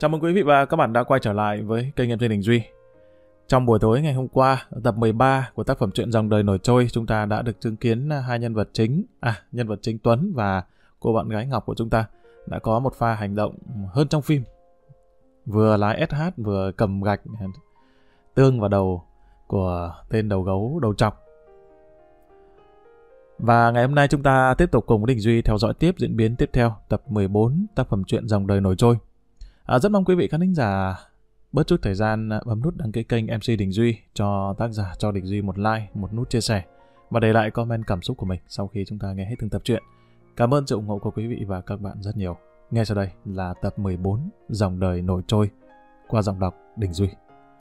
Chào mừng quý vị và các bạn đã quay trở lại với kênh MC Đình Duy. Trong buổi tối ngày hôm qua, ở tập 13 của tác phẩm Chuyện Dòng Đời Nổi Trôi, chúng ta đã được chứng kiến hai nhân vật chính Tuấn và cô bạn gái Ngọc của chúng ta đã có một pha hành động hơn trong phim. Vừa lái SH vừa cầm gạch tương vào đầu của tên đầu gấu đầu trọc. Và ngày hôm nay chúng ta tiếp tục cùng Đình Duy theo dõi tiếp diễn biến tiếp theo tập 14 tác phẩm Chuyện Dòng Đời Nổi Trôi. Rất mong quý vị khán thính giả bớt chút thời gian bấm nút đăng ký kênh MC Đình Duy, cho tác giả cho Đình Duy một like, một nút chia sẻ và để lại comment cảm xúc của mình sau khi chúng ta nghe hết từng tập truyện. Cảm ơn sự ủng hộ của quý vị và các bạn rất nhiều. Ngay sau đây là tập 14 Dòng Đời Nổi Trôi qua giọng đọc Đình Duy.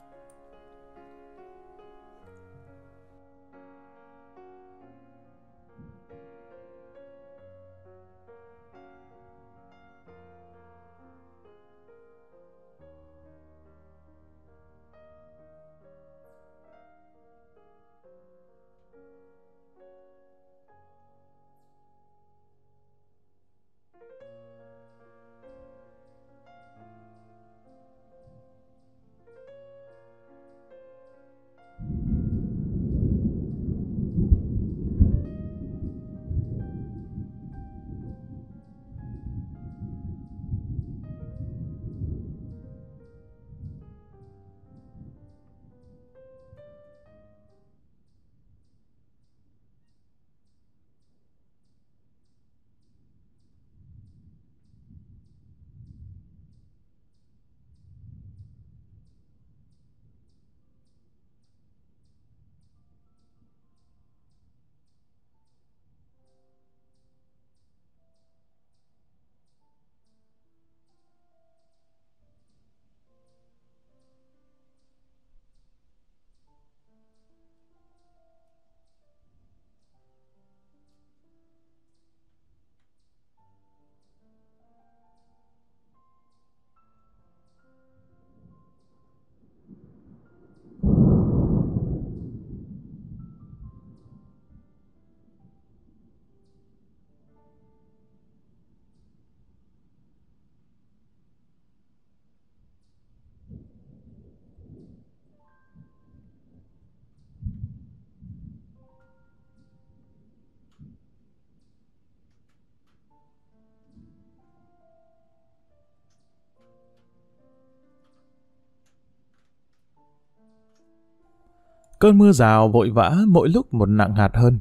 Cơn mưa rào vội vã mỗi lúc một nặng hạt hơn.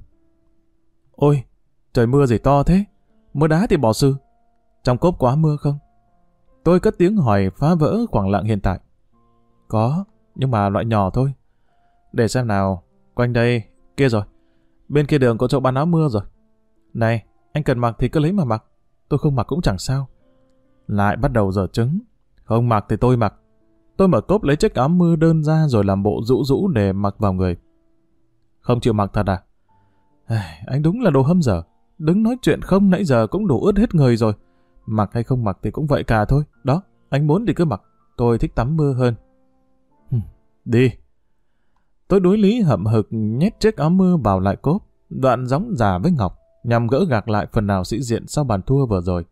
Ôi, trời mưa gì to thế? Mưa đá thì bỏ sư. Trong cốp quá mưa không? Tôi cất tiếng hỏi phá vỡ khoảng lặng hiện tại. Có, nhưng mà loại nhỏ thôi. Để xem nào, quanh đây, kia rồi. Bên kia đường có chỗ bán áo mưa rồi. Này, anh cần mặc thì cứ lấy mà mặc. Tôi không mặc cũng chẳng sao. Lại bắt đầu giở trứng. Không mặc thì tôi mặc. Tôi mở cốp lấy chiếc áo mưa đơn ra rồi làm bộ rũ rũ để mặc vào người. Không chịu mặc thật à? Anh đúng là đồ hâm dở. Đứng nói chuyện không nãy giờ cũng đủ ướt hết người rồi. Mặc hay không mặc thì cũng vậy cả thôi. Đó, anh muốn thì cứ mặc. Tôi thích tắm mưa hơn. Đi. Tôi đối lý hậm hực nhét chiếc áo mưa vào lại cốp, đoạn gióng già với Ngọc, nhằm gỡ gạc lại phần nào sĩ diện sau bàn thua vừa rồi.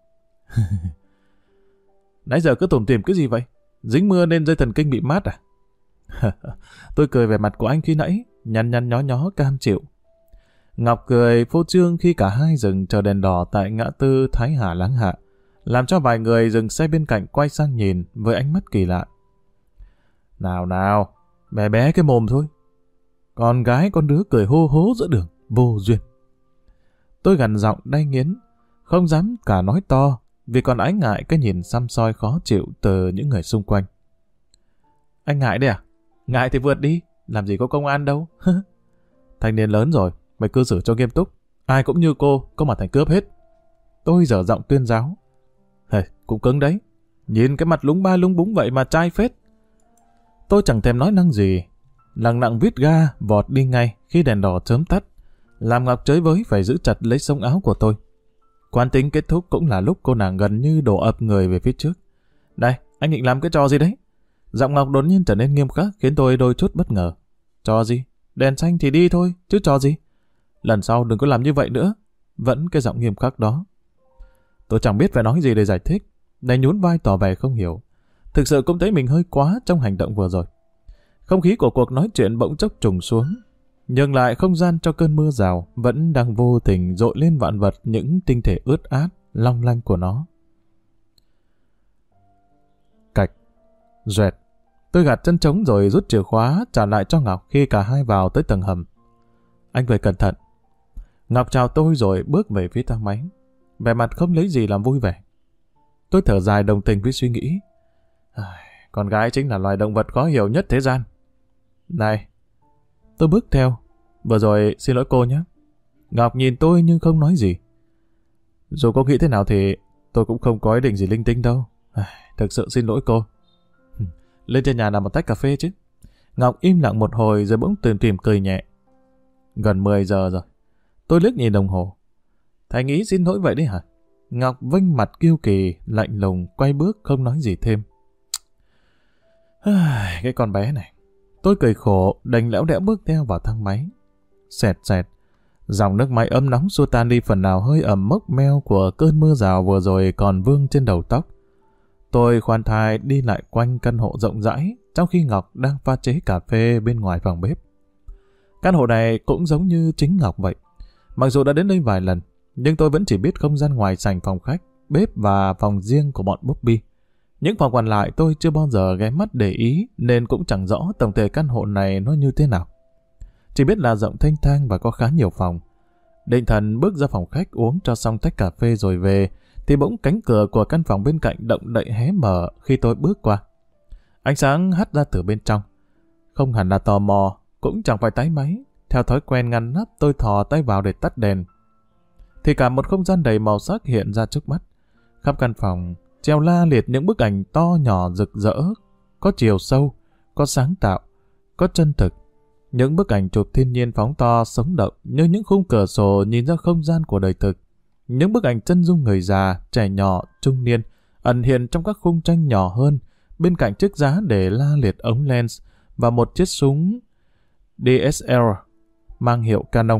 Nãy giờ cứ tủm tỉm cái gì vậy? Dính mưa nên dây thần kinh bị mát à? Tôi cười về mặt của anh khi nãy, nhăn nhăn nhó nhó cam chịu. Ngọc cười phô trương khi cả hai dừng chờ đèn đỏ tại ngã tư Thái Hà Láng Hạ, làm cho vài người dừng xe bên cạnh quay sang nhìn với ánh mắt kỳ lạ. Nào nào, bé bé cái mồm thôi. Con gái con đứa cười hô hố giữa đường, vô duyên. Tôi gằn giọng đay nghiến, không dám cả nói to, vì còn ái ngại cái nhìn xăm soi khó chịu từ những người xung quanh. Anh ngại đấy à? Ngại thì vượt đi, làm gì có công an đâu. Thanh niên lớn rồi, mày cư xử cho nghiêm túc. Ai cũng như cô, có mà thành cướp hết. Tôi dở giọng tuyên giáo. Cũng cứng đấy. Nhìn cái mặt lúng ba lúng búng vậy mà trai phết. Tôi chẳng thèm nói năng gì. Lằng nặng vít ga, vọt đi ngay khi đèn đỏ chớm tắt. Làm Ngọc chới với phải giữ chặt lấy sống áo của tôi. Quán tính kết thúc cũng là lúc cô nàng gần như đổ ập người về phía trước. Đây, anh định làm cái trò gì đấy? Giọng Ngọc đột nhiên trở nên nghiêm khắc khiến tôi đôi chút bất ngờ. Trò gì? Đèn xanh thì đi thôi, chứ trò gì? Lần sau đừng có làm như vậy nữa. Vẫn cái giọng nghiêm khắc đó. Tôi chẳng biết phải nói gì để giải thích. Đành nhún vai tỏ vẻ không hiểu. thực sự cũng thấy mình hơi quá trong hành động vừa rồi. Không khí của cuộc nói chuyện bỗng chốc trùng xuống, nhường lại không gian cho cơn mưa rào vẫn đang vô tình dội lên vạn vật những tinh thể ướt át, long lanh của nó. Cạch, doẹt. Tôi gạt chân trống rồi rút chìa khóa trả lại cho Ngọc khi cả hai vào tới tầng hầm. Anh về cẩn thận. Ngọc chào tôi rồi bước về phía thang máy, vẻ mặt không lấy gì làm vui vẻ. Tôi thở dài đồng tình với suy nghĩ. Con gái chính là loài động vật khó hiểu nhất thế gian. Này, tôi bước theo. Vừa rồi xin lỗi cô nhé. Ngọc nhìn tôi nhưng không nói gì. Dù cô nghĩ thế nào thì tôi cũng không có ý định gì linh tinh đâu. Thực sự xin lỗi cô. Lên trên nhà làm một tách cà phê chứ. Ngọc im lặng một hồi rồi bỗng tìm cười nhẹ. Gần 10 giờ rồi. Tôi liếc nhìn đồng hồ. Thành ý xin lỗi vậy đấy hả? Ngọc vênh mặt kiêu kỳ, lạnh lùng, quay bước không nói gì thêm. Cái con bé này. Tôi cười khổ, đành lẽo đẽo bước theo vào thang máy. Xẹt xẹt. Dòng nước máy ấm nóng xua tan đi phần nào hơi ẩm mốc meo của cơn mưa rào vừa rồi còn vương trên đầu tóc. Tôi khoan thai đi lại quanh căn hộ rộng rãi, trong khi Ngọc đang pha chế cà phê bên ngoài phòng bếp. Căn hộ này cũng giống như chính Ngọc vậy. Mặc dù đã đến đây vài lần, nhưng tôi vẫn chỉ biết không gian ngoài sảnh phòng khách, bếp và phòng riêng của bọn Bobby. Những phòng còn lại tôi chưa bao giờ ghé mắt để ý, nên cũng chẳng rõ tổng thể căn hộ này nó như thế nào. Chỉ biết là rộng thênh thang và có khá nhiều phòng. Định thần bước ra phòng khách uống cho xong tách cà phê rồi về, thì bỗng cánh cửa của căn phòng bên cạnh động đậy hé mở khi tôi bước qua. Ánh sáng hắt ra từ bên trong. Không hẳn là tò mò, cũng chẳng phải tái máy. Theo thói quen ngăn nắp, tôi thò tay vào để tắt đèn. Thì cả một không gian đầy màu sắc hiện ra trước mắt. Khắp căn phòng treo la liệt những bức ảnh to nhỏ rực rỡ, có chiều sâu, có sáng tạo, có chân thực. Những bức ảnh chụp thiên nhiên phóng to sống động như những khung cửa sổ nhìn ra không gian của đời thực. Những bức ảnh chân dung người già, trẻ nhỏ, trung niên ẩn hiện trong các khung tranh nhỏ hơn, bên cạnh chiếc giá để la liệt ống lens và một chiếc súng DSLR mang hiệu Canon.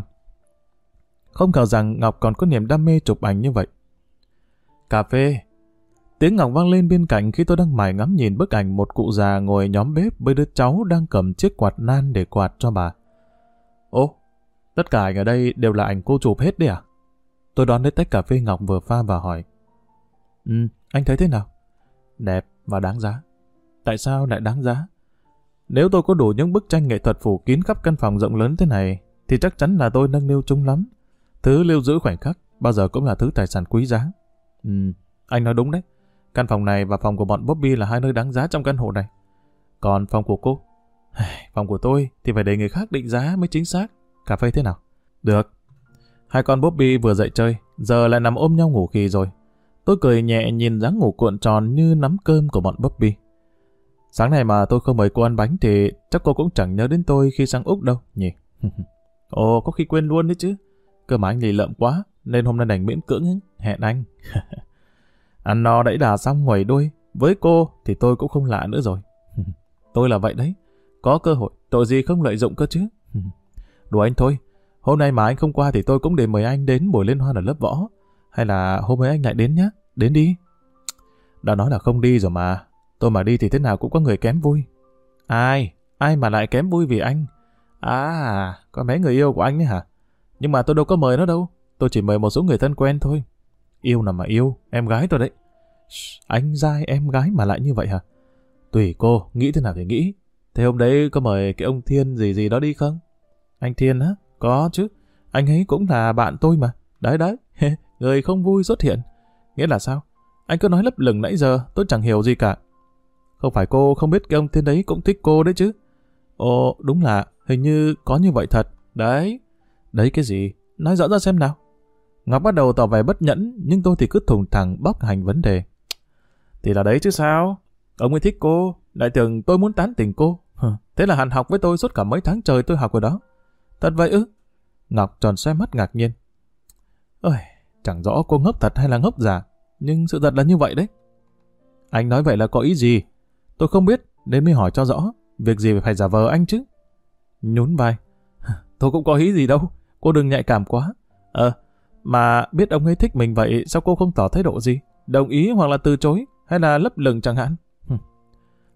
Không ngờ rằng Ngọc còn có niềm đam mê chụp ảnh như vậy. Cà phê. Tiếng Ngọc vang lên bên cạnh khi tôi đang mải ngắm nhìn bức ảnh một cụ già ngồi nhóm bếp với đứa cháu đang cầm chiếc quạt nan để quạt cho bà. Ồ, tất cả ảnh ở đây đều là ảnh cô chụp hết đấy à? Tôi đón lấy tách cà phê Ngọc vừa pha và hỏi. Anh thấy thế nào? Đẹp và đáng giá. Tại sao lại đáng giá? Nếu tôi có đủ những bức tranh nghệ thuật phủ kín khắp căn phòng rộng lớn thế này, thì chắc chắn là tôi nâng niu chung lắm. Thứ lưu giữ khoảnh khắc bao giờ cũng là thứ tài sản quý giá. Anh nói đúng đấy. Căn phòng này và phòng của bọn Bobby là hai nơi đáng giá trong căn hộ này. Còn phòng của cô? Phòng của tôi thì phải để người khác định giá mới chính xác. Cà phê thế nào? Được. Hai con Bobby vừa dậy chơi, giờ lại nằm ôm nhau ngủ khì rồi. Tôi cười nhẹ nhìn dáng ngủ cuộn tròn như nắm cơm của bọn Bobby. Sáng nay mà tôi không mời cô ăn bánh thì chắc cô cũng chẳng nhớ đến tôi khi sang Úc đâu nhỉ? Ồ, có khi quên luôn đấy chứ. Cơ mà anh lì lợm quá, nên hôm nay đành miễn cưỡng hẹn anh. Ăn no đẩy đà xong nguẩy đuôi. Với cô thì tôi cũng không lạ nữa rồi. Tôi là vậy đấy. Có cơ hội, tội gì không lợi dụng cơ chứ. Đùa anh thôi. Hôm nay mà anh không qua thì tôi cũng để mời anh đến buổi liên hoan ở lớp võ. Hay là hôm ấy anh lại đến nhá. Đến đi. Đã nói là không đi rồi mà. Tôi mà đi thì thế nào cũng có người kém vui. Ai? Ai mà lại kém vui vì anh? À, con bé người yêu của anh ấy hả? Nhưng mà tôi đâu có mời nó đâu. Tôi chỉ mời một số người thân quen thôi. Yêu nào mà yêu, em gái tôi đấy. Anh giai em gái mà lại như vậy hả? Tùy cô, nghĩ thế nào thì nghĩ. Thế hôm đấy có mời cái ông Thiên gì gì đó đi không? Anh Thiên á? Có chứ. Anh ấy cũng là bạn tôi mà. Đấy đấy, người không vui xuất hiện. Nghĩa là sao? Anh cứ nói lấp lửng nãy giờ, tôi chẳng hiểu gì cả. Không phải cô không biết cái ông Thiên đấy cũng thích cô đấy chứ? Ồ, đúng là hình như có như vậy thật. Đấy. Đấy cái gì? Nói rõ ra xem nào. Ngọc bắt đầu tỏ vẻ bất nhẫn, nhưng tôi thì cứ thùng thẳng bóc hành vấn đề. Thì là đấy chứ sao? Ông ấy thích cô, lại tưởng tôi muốn tán tỉnh cô. Thế là hàn học với tôi suốt cả mấy tháng trời tôi học ở đó. Thật vậy ư? Ngọc tròn xoe mắt ngạc nhiên. Ôi, chẳng rõ cô ngốc thật hay là ngốc giả, nhưng sự thật là như vậy đấy. Anh nói vậy là có ý gì? Tôi không biết, nên mới hỏi cho rõ. Việc gì phải giả vờ anh chứ? Nhún vai. Tôi cũng có ý gì đâu, cô đừng nhạy cảm quá. Mà biết ông ấy thích mình vậy, sao cô không tỏ thái độ gì? Đồng ý hoặc là từ chối, hay là lấp lửng chẳng hạn?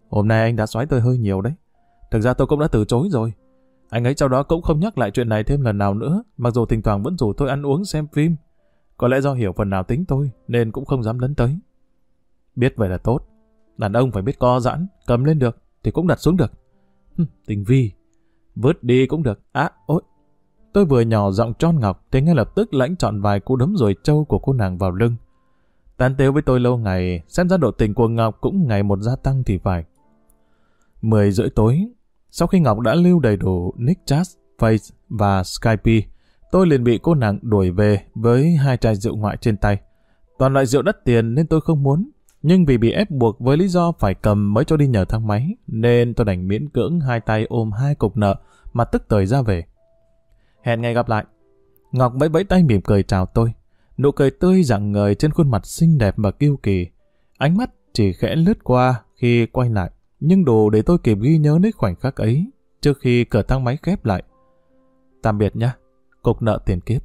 Hôm nay anh đã xoáy tôi hơi nhiều đấy. Thực ra tôi cũng đã từ chối rồi. Anh ấy sau đó cũng không nhắc lại chuyện này thêm lần nào nữa, mặc dù thỉnh thoảng vẫn rủ tôi ăn uống xem phim. Có lẽ do hiểu phần nào tính tôi, nên cũng không dám lấn tới. Biết vậy là tốt. Đàn ông phải biết co giãn, cầm lên được, thì cũng đặt xuống được. Tình vi. Vứt đi cũng được. Ôi. Tôi vừa nhỏ giọng tròn Ngọc, thì ngay lập tức lãnh trọn vài cú đấm ruồi trâu của cô nàng vào lưng. Tán tếu với tôi lâu ngày, xem ra độ tình của Ngọc cũng ngày một gia tăng thì phải. 10:30 tối, sau khi Ngọc đã lưu đầy đủ nick chat, face và Skype, tôi liền bị cô nàng đuổi về với 2 chai rượu ngoại trên tay. Toàn loại rượu đắt tiền nên tôi không muốn, nhưng vì bị ép buộc với lý do phải cầm mới cho đi nhờ thang máy, nên tôi đành miễn cưỡng 2 tay ôm 2 cục nợ mà tức tởi ra về. Hẹn ngày gặp lại. Ngọc vẫy vẫy tay mỉm cười chào tôi. Nụ cười tươi rạng ngời trên khuôn mặt xinh đẹp và kiêu kỳ. Ánh mắt chỉ khẽ lướt qua khi quay lại, nhưng đủ để tôi kịp ghi nhớ đến khoảnh khắc ấy trước khi cửa thang máy khép lại. Tạm biệt nhé, cục nợ tiền kiếp.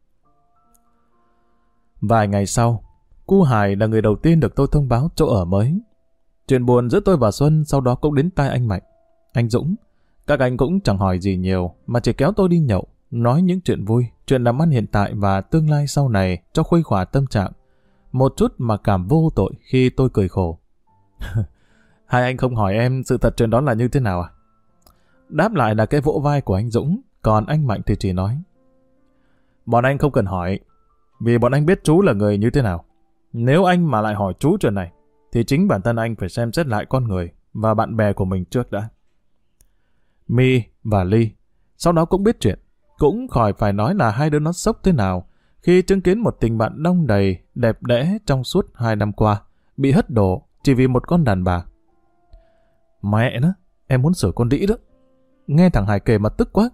Vài ngày sau, cu Hải là người đầu tiên được tôi thông báo chỗ ở mới. Chuyện buồn giữa tôi và Xuân sau đó cũng đến tai anh Mạnh, anh Dũng. Các anh cũng chẳng hỏi gì nhiều mà chỉ kéo tôi đi nhậu, nói những chuyện vui, chuyện làm ăn hiện tại và tương lai sau này cho khuây khỏa tâm trạng. Một chút mà cảm vô tội khi tôi cười khổ. Hai anh không hỏi em sự thật chuyện đó là như thế nào à? Đáp lại là cái vỗ vai của anh Dũng, còn anh Mạnh thì chỉ nói: bọn anh không cần hỏi, vì bọn anh biết chú là người như thế nào. Nếu anh mà lại hỏi chú chuyện này, thì chính bản thân anh phải xem xét lại con người và bạn bè của mình trước đã. My và Ly sau đó cũng biết chuyện, cũng khỏi phải nói là hai đứa nó sốc thế nào khi chứng kiến một tình bạn đong đầy, đẹp đẽ trong suốt 2 năm qua bị hất đổ chỉ vì một con đàn bà. Mẹ nó, em muốn sửa con đĩ đó. Nghe thằng Hải kể mà tức quá.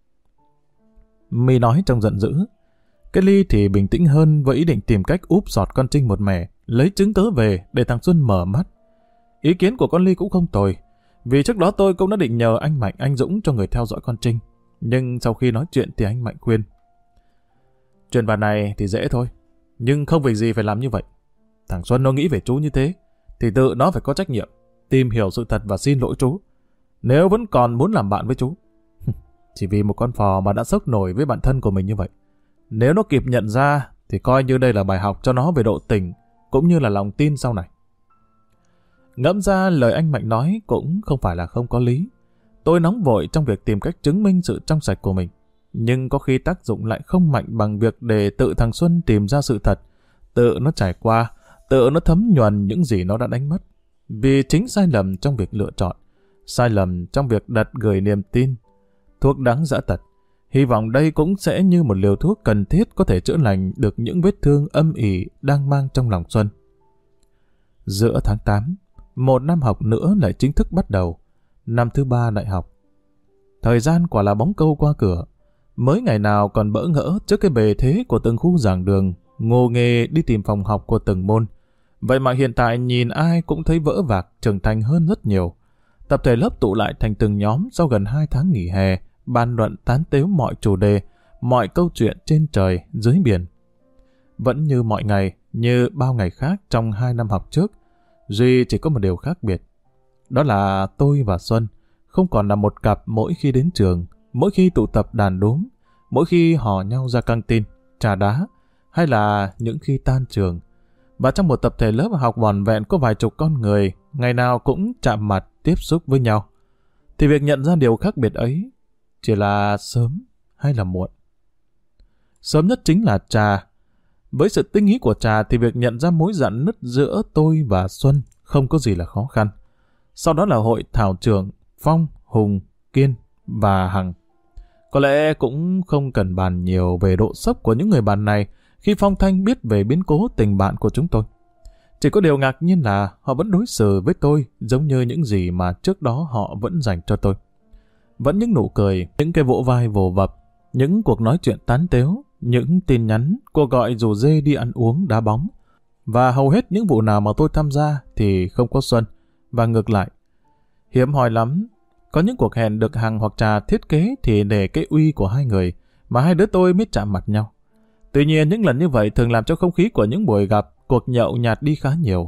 My nói trong giận dữ. Cái Ly thì bình tĩnh hơn với ý định tìm cách úp sọt con Trinh một mẻ, lấy chứng cớ về để thằng Xuân mở mắt. Ý kiến của con Ly cũng không tồi, vì trước đó tôi cũng đã định nhờ anh Mạnh, anh Dũng cho người theo dõi con Trinh. Nhưng sau khi nói chuyện thì anh Mạnh khuyên: chuyện bà này thì dễ thôi, nhưng không việc gì phải làm như vậy. Thằng Xuân nó nghĩ về chú như thế, thì tự nó phải có trách nhiệm tìm hiểu sự thật và xin lỗi chú, nếu vẫn còn muốn làm bạn với chú. Chỉ vì một con phò mà đã sốc nổi với bạn thân của mình như vậy. Nếu nó kịp nhận ra thì coi như đây là bài học cho nó về độ tình cũng như là lòng tin sau này. Ngẫm ra lời anh Mạnh nói cũng không phải là không có lý. Tôi nóng vội trong việc tìm cách chứng minh sự trong sạch của mình, nhưng có khi tác dụng lại không mạnh bằng việc để tự thằng Xuân tìm ra sự thật, tự nó trải qua, tự nó thấm nhuần những gì nó đã đánh mất. Vì chính sai lầm trong việc lựa chọn, sai lầm trong việc đặt gửi niềm tin, thuốc đắng dã tật. Hy vọng đây cũng sẽ như một liều thuốc cần thiết có thể chữa lành được những vết thương âm ỉ đang mang trong lòng Xuân. Giữa tháng 8, một năm học nữa lại chính thức bắt đầu, năm thứ 3 đại học. Thời gian quả là bóng câu qua cửa, mới ngày nào còn bỡ ngỡ trước cái bề thế của từng khu giảng đường, ngô nghề đi tìm phòng học của từng môn. Vậy mà hiện tại nhìn ai cũng thấy vỡ vạc, trưởng thành hơn rất nhiều. Tập thể lớp tụ lại thành từng nhóm sau gần 2 tháng nghỉ hè, bàn luận tán tếu mọi chủ đề, mọi câu chuyện trên trời, dưới biển. Vẫn như mọi ngày, như bao ngày khác trong 2 năm học trước, duy chỉ có một điều khác biệt. Đó là tôi và Xuân không còn là một cặp mỗi khi đến trường, mỗi khi tụ tập đàn đúm, mỗi khi hò nhau ra căng tin, trà đá, hay là những khi tan trường. Và trong một tập thể lớp học vỏn vẹn có vài chục con người, ngày nào cũng chạm mặt, tiếp xúc với nhau, thì việc nhận ra điều khác biệt ấy chỉ là sớm hay là muộn. Sớm nhất chính là Trà. Với sự tinh ý của Trà thì việc nhận ra mối rạn nứt giữa tôi và Xuân không có gì là khó khăn. Sau đó là hội thảo trưởng Phong, Hùng, Kiên và Hằng. Có lẽ cũng không cần bàn nhiều về độ sốc của những người bạn này khi Phong Thanh biết về biến cố tình bạn của chúng tôi. Chỉ có điều ngạc nhiên là họ vẫn đối xử với tôi giống như những gì mà trước đó họ vẫn dành cho tôi. Vẫn những nụ cười, những cái vỗ vai vồ vập, những cuộc nói chuyện tán tếu, những tin nhắn, cuộc gọi rủ rê đi ăn uống, đá bóng. Và hầu hết những vụ nào mà tôi tham gia thì không có Xuân, và ngược lại. Hiếm hoi lắm, có những cuộc hẹn được Hằng hoặc Trà thiết kế thì để cái uy của hai người mà hai đứa tôi mới chạm mặt nhau. Tuy nhiên những lần như vậy thường làm cho không khí của những buổi gặp, cuộc nhậu nhạt đi khá nhiều.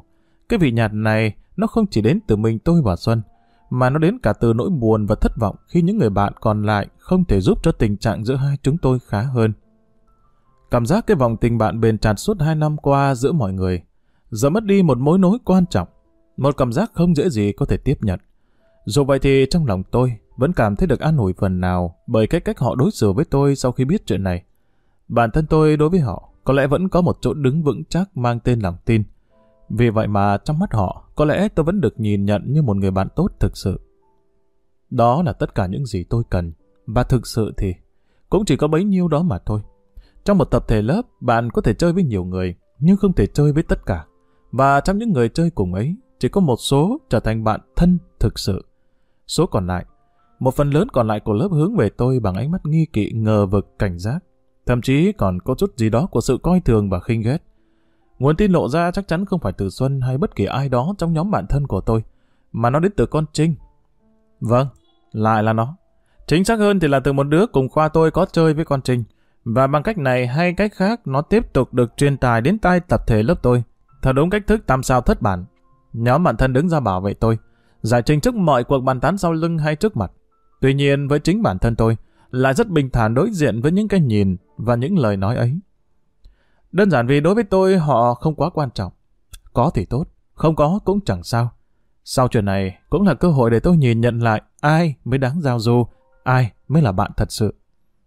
Cái vị nhạt này nó không chỉ đến từ mình tôi và Xuân, mà nó đến cả từ nỗi buồn và thất vọng khi những người bạn còn lại không thể giúp cho tình trạng giữa hai chúng tôi khá hơn. Cảm giác cái vòng tình bạn bền chặt suốt 2 năm qua giữa mọi người giờ mất đi một mối nối quan trọng, một cảm giác không dễ gì có thể tiếp nhận. Dù vậy thì trong lòng tôi vẫn cảm thấy được an ủi phần nào bởi cái cách họ đối xử với tôi sau khi biết chuyện này. Bản thân tôi đối với họ có lẽ vẫn có một chỗ đứng vững chắc mang tên lòng tin. Vì vậy mà trong mắt họ, có lẽ tôi vẫn được nhìn nhận như một người bạn tốt thực sự. Đó là tất cả những gì tôi cần, và thực sự thì cũng chỉ có bấy nhiêu đó mà thôi. Trong một tập thể lớp, bạn có thể chơi với nhiều người, nhưng không thể chơi với tất cả. Và trong những người chơi cùng ấy, chỉ có một số trở thành bạn thân thực sự. Số còn lại, một phần lớn còn lại của lớp hướng về tôi bằng ánh mắt nghi kỵ, ngờ vực, cảnh giác. Thậm chí còn có chút gì đó của sự coi thường và khinh ghét. Nguồn tin lộ ra chắc chắn không phải từ Xuân hay bất kỳ ai đó trong nhóm bạn thân của tôi, mà nó đến từ con Trinh. Vâng, lại là nó. Chính xác hơn thì là từ một đứa cùng khoa tôi có chơi với con Trinh. Và bằng cách này hay cách khác, nó tiếp tục được truyền tải đến tai tập thể lớp tôi. Thật đúng cách thức tam sao thất bản. Nhóm bạn thân đứng ra bảo vệ tôi, giải trình trước mọi cuộc bàn tán sau lưng hay trước mặt. Tuy nhiên với chính bản thân tôi, lại rất bình thản đối diện với những cái nhìn và những lời nói ấy. Đơn giản vì đối với tôi họ không quá quan trọng. Có thì tốt, không có cũng chẳng sao. Sau chuyện này cũng là cơ hội để tôi nhìn nhận lại ai mới đáng giao du, ai mới là bạn thật sự.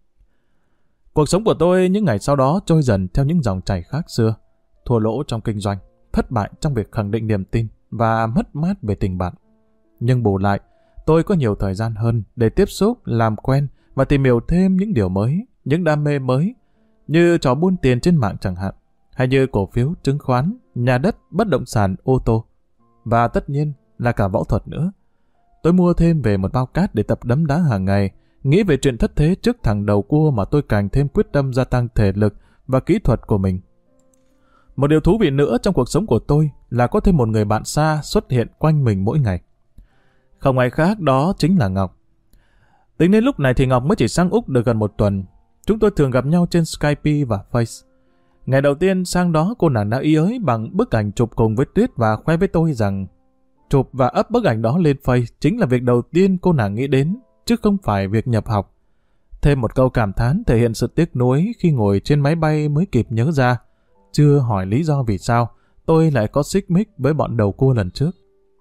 Cuộc sống của tôi những ngày sau đó trôi dần theo những dòng chảy khác xưa. Thua lỗ trong kinh doanh, thất bại trong việc khẳng định niềm tin và mất mát về tình bạn. Nhưng bù lại, tôi có nhiều thời gian hơn để tiếp xúc, làm quen và tìm hiểu thêm những điều mới, những đam mê mới, như trò buôn tiền trên mạng chẳng hạn, hay như cổ phiếu, chứng khoán, nhà đất, bất động sản, ô tô. Và tất nhiên là cả võ thuật nữa. Tôi mua thêm về một bao cát để tập đấm đá hàng ngày, nghĩ về chuyện thất thế trước thằng đầu cua mà tôi càng thêm quyết tâm gia tăng thể lực và kỹ thuật của mình. Một điều thú vị nữa trong cuộc sống của tôi là có thêm một người bạn xa xuất hiện quanh mình mỗi ngày. Không ai khác đó chính là Ngọc. Tính đến lúc này thì Ngọc mới chỉ sang Úc được gần 1 tuần. Chúng tôi thường gặp nhau trên Skype và Face. Ngày đầu tiên sang đó cô nàng đã ý ới bằng bức ảnh chụp cùng với Tuyết và khoe với tôi rằng chụp và up bức ảnh đó lên Face chính là việc đầu tiên cô nàng nghĩ đến, chứ không phải việc nhập học. Thêm một câu cảm thán thể hiện sự tiếc nuối khi ngồi trên máy bay mới kịp nhớ ra. Chưa hỏi lý do vì sao tôi lại có xích mích với bọn đầu cua lần trước.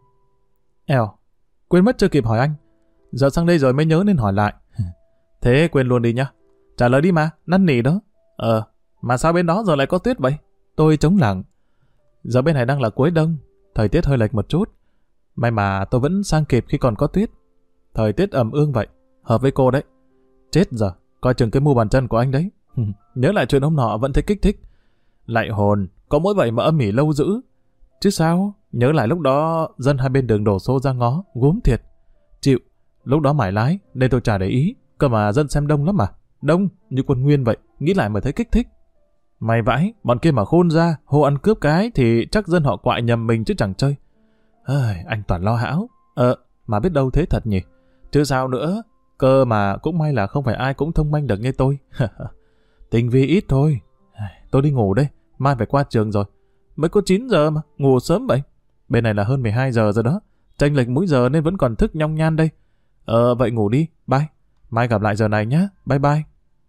Quên mất chưa kịp hỏi anh. Giờ sang đây rồi mới nhớ nên hỏi lại. Thế quên luôn đi nhá. Trả lời đi mà, năn nỉ đó. Mà sao bên đó giờ lại có tuyết vậy? Tôi chống lảng. Giờ bên này đang là cuối đông, thời tiết hơi lệch một chút. May mà tôi vẫn sang kịp khi còn có tuyết. Thời tiết ẩm ương vậy, hợp với cô đấy. Chết giờ, coi chừng cái mu bàn chân của anh đấy. Nhớ lại chuyện hôm nọ vẫn thấy kích thích. Lại hồn, có mỗi vậy mà âm ỉ lâu dữ. Chứ sao, nhớ lại lúc đó dân hai bên đường đổ xô ra ngó, gốm thiệt. Chịu, lúc đó mải lái nên tôi chả để ý, cơ mà dân xem đông lắm mà. Đông như quân nguyên vậy, nghĩ lại mà thấy kích thích. May vãi, bọn kia mà khôn ra, hô ăn cướp cái thì chắc dân họ quại nhầm mình chứ chẳng chơi. Anh toàn lo hão. Mà biết đâu thế thật nhỉ. Chứ sao nữa, cơ mà cũng may là không phải ai cũng thông minh được như tôi. Tình vi ít thôi. Tôi đi ngủ đây, mai phải qua trường rồi. Mới có 9 giờ mà, ngủ sớm vậy. Bên này là hơn 12 giờ rồi đó. Chênh lệch múi giờ nên vẫn còn thức nhong nhan đây. Vậy ngủ đi, bye. Mai gặp lại giờ này nhé, bye bye.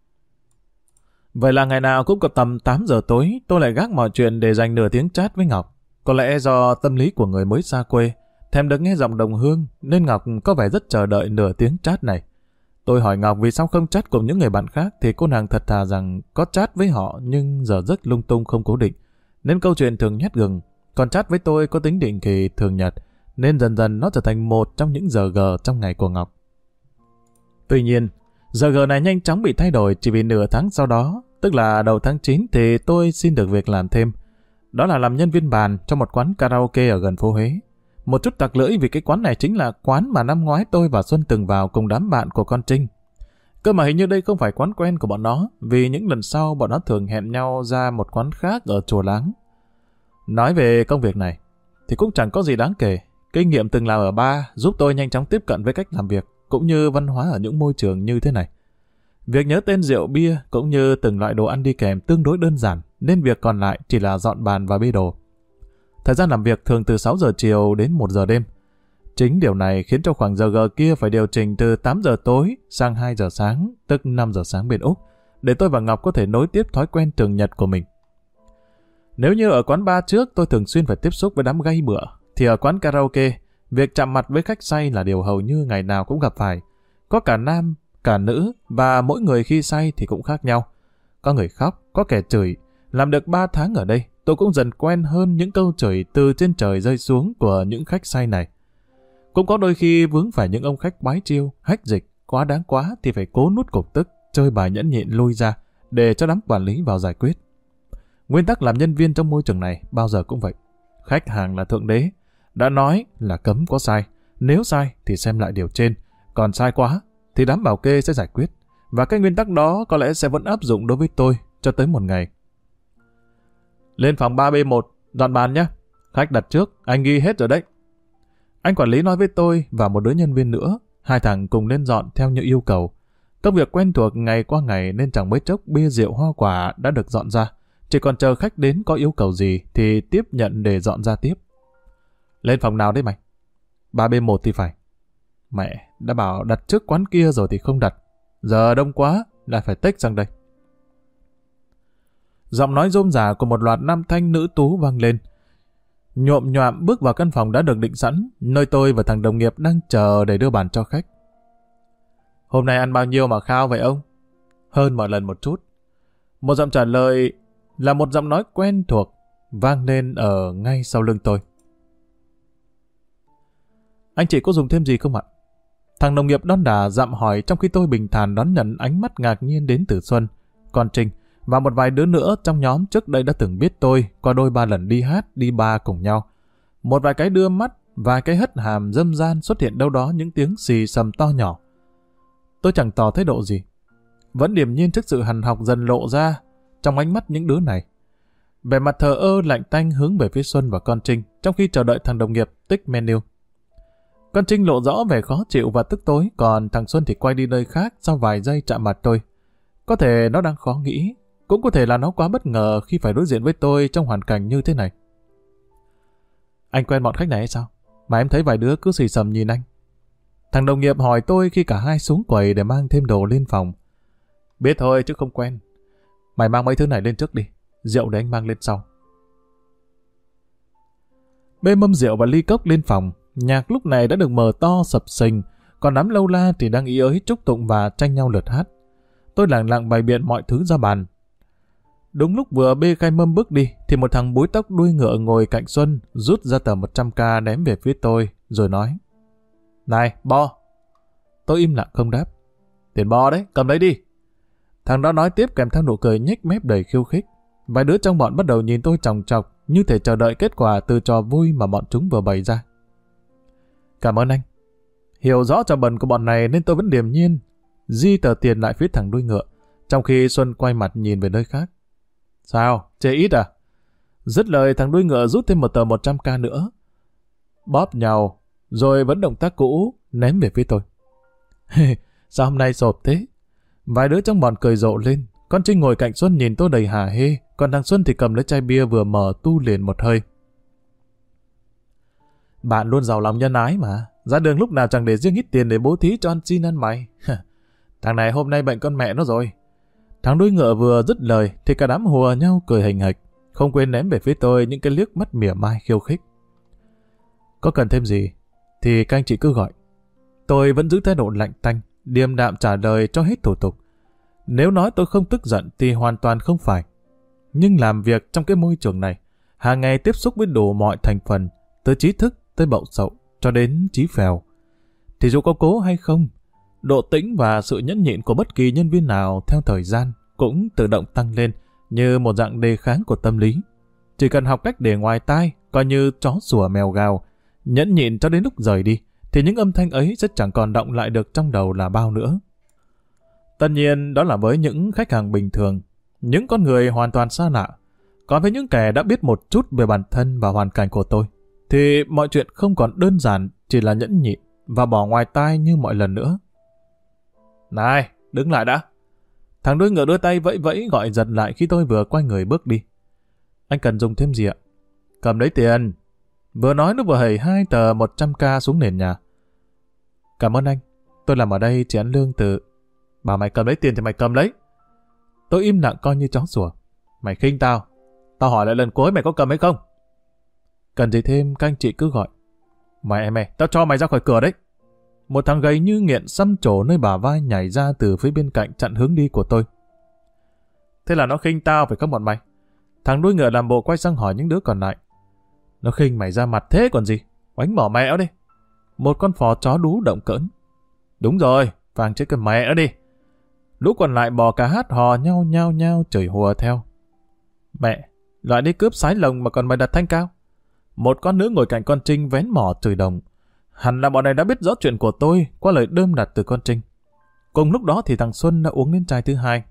Vậy là ngày nào cũng có tầm 8 giờ tối, tôi lại gác mọi chuyện để dành nửa tiếng chat với Ngọc. Có lẽ do tâm lý của người mới xa quê, thèm được nghe giọng đồng hương, nên Ngọc có vẻ rất chờ đợi nửa tiếng chat này. Tôi hỏi Ngọc vì sao không chat cùng những người bạn khác, thì cô nàng thật thà rằng có chat với họ nhưng giờ giấc lung tung không cố định, nên câu chuyện thường nhát gừng. Còn chat với tôi có tính định kỳ thường nhật, nên dần dần nó trở thành một trong những giờ G trong ngày của Ngọc. Tuy nhiên, giờ G này nhanh chóng bị thay đổi chỉ vì nửa tháng sau đó, tức là đầu tháng 9 thì tôi xin được việc làm thêm. Đó là làm nhân viên bàn trong một quán karaoke ở gần phố Huế. Một chút tặc lưỡi vì cái quán này chính là quán mà năm ngoái tôi và Xuân từng vào cùng đám bạn của con Trinh. Cơ mà hình như đây không phải quán quen của bọn nó, vì những lần sau bọn nó thường hẹn nhau ra một quán khác ở Chùa Láng. Nói về công việc này, thì cũng chẳng có gì đáng kể. Kinh nghiệm từng làm ở bar giúp tôi nhanh chóng tiếp cận với cách làm việc, cũng như văn hóa ở những môi trường như thế này. Việc nhớ tên rượu bia cũng như từng loại đồ ăn đi kèm tương đối đơn giản, nên việc còn lại chỉ là dọn bàn và bê đồ. Thời gian làm việc thường từ 6 giờ chiều đến 1 giờ đêm. Chính điều này khiến cho khoảng giờ G kia phải điều chỉnh từ 8 giờ tối sang 2 giờ sáng, tức 5 giờ sáng bên Úc, để tôi và Ngọc có thể nối tiếp thói quen thường nhật của mình. Nếu như ở quán bar trước tôi thường xuyên phải tiếp xúc với đám gay bựa, thì ở quán karaoke, việc chạm mặt với khách say là điều hầu như ngày nào cũng gặp phải. Có cả nam, cả nữ, và mỗi người khi say thì cũng khác nhau. Có người khóc, có kẻ chửi. Làm được 3 tháng ở đây, tôi cũng dần quen hơn những câu chửi từ trên trời rơi xuống của những khách say này. Cũng có đôi khi vướng phải những ông khách quái chiêu, hách dịch, quá đáng quá thì phải cố nuốt cục tức, chơi bài nhẫn nhịn lui ra, để cho đám quản lý vào giải quyết. Nguyên tắc làm nhân viên trong môi trường này bao giờ cũng vậy. Khách hàng là thượng đế. Đã nói là cấm có sai. Nếu sai thì xem lại điều trên. Còn sai quá thì đám bảo kê sẽ giải quyết. Và cái nguyên tắc đó có lẽ sẽ vẫn áp dụng đối với tôi cho tới một ngày. Lên phòng 3B1, dọn bàn nhé. Khách đặt trước, anh ghi hết rồi đấy. Anh quản lý nói với tôi và một đứa nhân viên nữa. Hai thằng cùng lên dọn theo như yêu cầu. Công việc quen thuộc ngày qua ngày nên chẳng mấy chốc bia rượu hoa quả đã được dọn ra. Chỉ còn chờ khách đến có yêu cầu gì thì tiếp nhận để dọn ra tiếp. Lên phòng nào đấy mày? 3B1 thì phải. Mẹ, đã bảo đặt trước quán kia rồi thì không đặt. Giờ đông quá, lại phải tếch sang đây. Giọng nói rôm rả của một loạt nam thanh nữ tú vang lên. Nhộm nhọam bước vào căn phòng đã được định sẵn, nơi tôi và thằng đồng nghiệp đang chờ để đưa bàn cho khách. Hôm nay ăn bao nhiêu mà khao vậy ông? Hơn mọi lần một chút. Một giọng trả lời là một giọng nói quen thuộc vang lên ở ngay sau lưng tôi. Anh chị có dùng thêm gì không ạ? Thằng đồng nghiệp đon đả dặm hỏi trong khi tôi bình thản đón nhận ánh mắt ngạc nhiên đến từ Xuân, còn Trinh và một vài đứa nữa trong nhóm trước đây đã từng biết tôi qua đôi ba lần đi hát, đi bar cùng nhau. Một vài cái đưa mắt, vài cái hất hàm dâm gian xuất hiện đâu đó những tiếng xì xầm to nhỏ. Tôi chẳng tỏ thái độ gì. Vẫn điềm nhiên trước sự hằn học dần lộ ra trong ánh mắt những đứa này. Vẻ mặt thờ ơ lạnh tanh hướng về phía Xuân và con Trinh trong khi chờ đợi thằng đồng nghiệp tích menu. Con Trinh lộ rõ vẻ khó chịu và tức tối, còn thằng Xuân thì quay đi nơi khác sau vài giây chạm mặt tôi. Có thể nó đang khó nghĩ, cũng có thể là nó quá bất ngờ khi phải đối diện với tôi trong hoàn cảnh như thế này. Anh quen bọn khách này hay sao? Mà em thấy vài đứa cứ xì xầm nhìn anh. Thằng đồng nghiệp hỏi tôi khi cả hai xuống quầy để mang thêm đồ lên phòng. Biết thôi chứ không quen. Mày mang mấy thứ này lên trước đi, rượu để anh mang lên sau. Bê mâm rượu và ly cốc lên phòng. Nhạc lúc này đã được mở to sập sình, còn đám lâu la thì đang ý ới chúc tụng và tranh nhau lượt hát. Tôi lẳng lặng bày biện mọi thứ ra bàn. Đúng lúc vừa bê khai mâm bước đi, thì một thằng búi tóc đuôi ngựa ngồi cạnh Xuân rút ra tờ 100k ném về phía tôi, rồi nói: Này, bo! Tôi im lặng không đáp. Tiền bo đấy, cầm lấy đi. Thằng đó nói tiếp kèm theo nụ cười nhếch mép đầy khiêu khích. Vài đứa trong bọn bắt đầu nhìn tôi chòng chọc, như thể chờ đợi kết quả từ trò vui mà bọn chúng vừa bày ra. Cảm ơn anh. Hiểu rõ trò bẩn của bọn này nên tôi vẫn điềm nhiên di tờ tiền lại phía thằng đuôi ngựa, trong khi Xuân quay mặt nhìn về nơi khác. Sao? Chê ít à? Dứt lời thằng đuôi ngựa rút thêm một tờ 100k nữa, bóp nhau, rồi vẫn động tác cũ ném về phía tôi. Sao hôm nay sộp thế? Vài đứa trong bọn cười rộ lên. Con Trinh ngồi cạnh Xuân nhìn tôi đầy hả hê, còn thằng Xuân thì cầm lấy chai bia vừa mở tu liền một hơi. Bạn luôn giàu lòng nhân ái mà, ra đường lúc nào chẳng để riêng ít tiền để bố thí cho ăn xin ăn mày. Thằng này hôm nay bệnh con mẹ nó rồi. Thằng đuôi ngựa vừa dứt lời thì cả đám hùa nhau cười hình hạch, không quên ném về phía tôi những cái liếc mắt mỉa mai khiêu khích. Có cần thêm gì thì các anh chị cứ gọi. Tôi vẫn giữ thái độ lạnh tanh, điềm đạm trả lời cho hết thủ tục. Nếu nói tôi không tức giận thì hoàn toàn không phải. Nhưng làm việc trong cái môi trường này, hàng ngày tiếp xúc với đủ mọi thành phần, từ trí thức tới bậu sậu cho đến trí phèo, thì dù có cố hay không, độ tĩnh và sự nhẫn nhịn của bất kỳ nhân viên nào theo thời gian cũng tự động tăng lên như một dạng đề kháng của tâm lý. Chỉ cần học cách để ngoài tai, coi như chó sủa mèo gào, nhẫn nhịn cho đến lúc rời đi, thì những âm thanh ấy sẽ chẳng còn động lại được trong đầu là bao nữa. Tất nhiên đó là với những khách hàng bình thường, những con người hoàn toàn xa lạ. Còn với những kẻ đã biết một chút về bản thân và hoàn cảnh của tôi, thì mọi chuyện không còn đơn giản chỉ là nhẫn nhịn và bỏ ngoài tai như mọi lần nữa. Này, đứng lại đã. Thằng đuôi ngựa đưa tay vẫy vẫy gọi giật lại khi tôi vừa quay người bước đi. Anh cần dùng thêm gì ạ? cầm lấy tiền. Vừa nói nó vừa hầy 2 tờ 100k xuống nền nhà. Cảm ơn anh, tôi làm ở đây chỉ ăn lương từ. Bảo mày cầm lấy tiền thì mày cầm lấy. Tôi im lặng coi như chó sủa. Mày khinh tao. Tao hỏi lại lần cuối mày có cầm hay không? Cần gì thêm các anh chị cứ gọi. Mày, tao cho mày ra khỏi cửa đấy. Một thằng gầy như nghiện xăm trổ nơi bả vai nhảy ra từ phía bên cạnh chặn hướng đi của tôi. Thế là nó khinh tao phải không bọn mày? Thằng đuôi ngựa làm bộ quay sang hỏi những đứa còn lại. Nó khinh mày ra mặt thế còn gì? Oánh bỏ mẹ nó đi. Một con phò chó đú động cỡn. Đúng rồi, phang chết cái mẹ nó đi. Lũ còn lại bò cả hát hò nhau chửi hùa theo. Mẹ, loại đi cướp sái lồng mà còn mày đặt thanh cao. Một con nữa ngồi cạnh con Trinh vén mỏ chửi đồng. Hẳn là bọn này đã biết rõ chuyện của tôi qua lời đơm đặt từ con Trinh. Cùng lúc đó thì thằng Xuân đã uống đến chai thứ 2.